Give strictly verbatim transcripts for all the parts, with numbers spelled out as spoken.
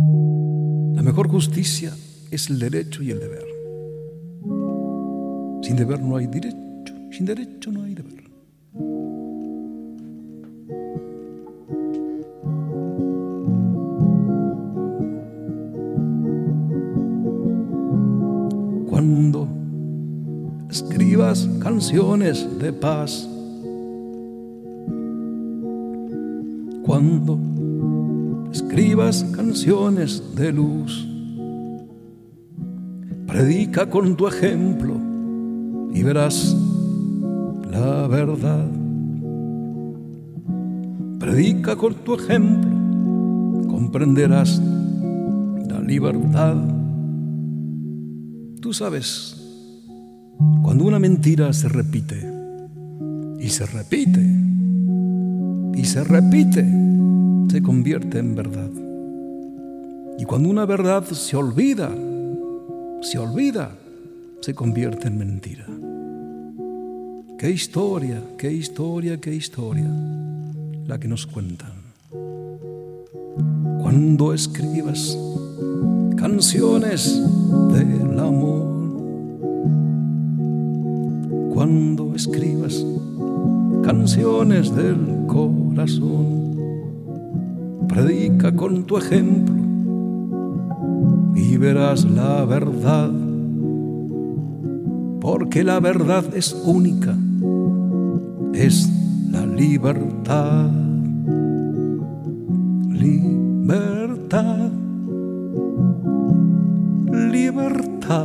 La mejor justicia es el derecho y el deber. Sin deber no hay derecho, sin derecho no hay deber. Cuando escribas canciones de paz, cuando escribas canciones de luz, predica con tu ejemplo y verás la verdad. Predica con tu ejemplo, comprenderás la libertad. Tú sabes, cuando una mentira se repite y se repite y se repite, se convierte en verdad. Y cuando una verdad se olvida, se olvida, se convierte en mentira. Qué historia, qué historia, qué historia la que nos cuentan. Cuando escribas canciones del amor, cuando escribas canciones del corazón, predica con tu ejemplo y verás la verdad, porque la verdad es única, es la libertad. Libertad, libertad.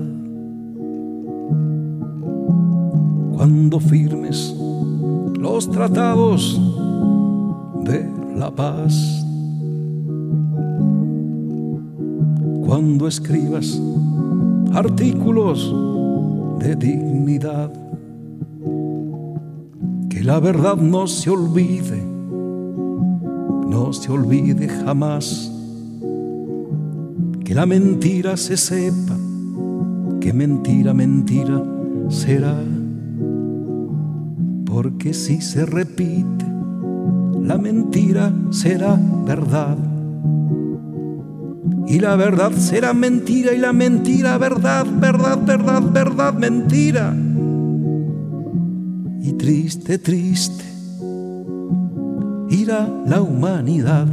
Cuando firmes los tratados de la paz, cuando escribas artículos de dignidad, que la verdad no se olvide, no se olvide jamás, que la mentira se sepa, que mentira, mentira será, porque si se repite, la mentira será verdad, y la verdad será mentira, y la mentira verdad, verdad, verdad, verdad, mentira. Y triste, triste irá la humanidad,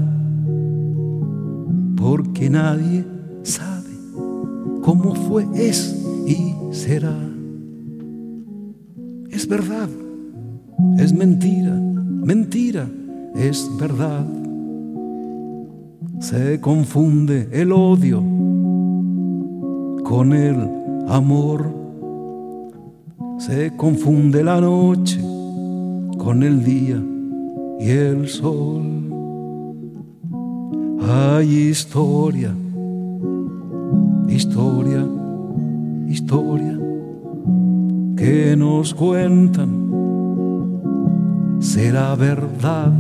porque nadie sabe cómo fue, es y será. Es verdad, es mentira, mentira, es verdad. Se confunde el odio con el amor, se confunde la noche con el día y el sol. Hay historia, historia, historia que nos cuentan. ¿Será verdad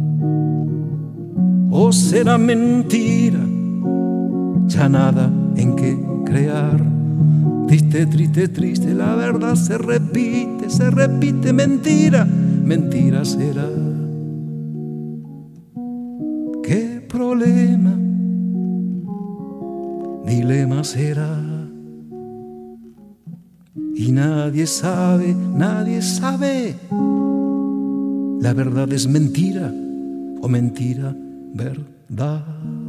o será mentira? Ya nada en qué crear. Triste, triste, triste, la verdad se repite, se repite, mentira, mentira será. ¿Qué problema, dilema será? Y nadie sabe, nadie sabe. La verdad es mentira o mentira verdad.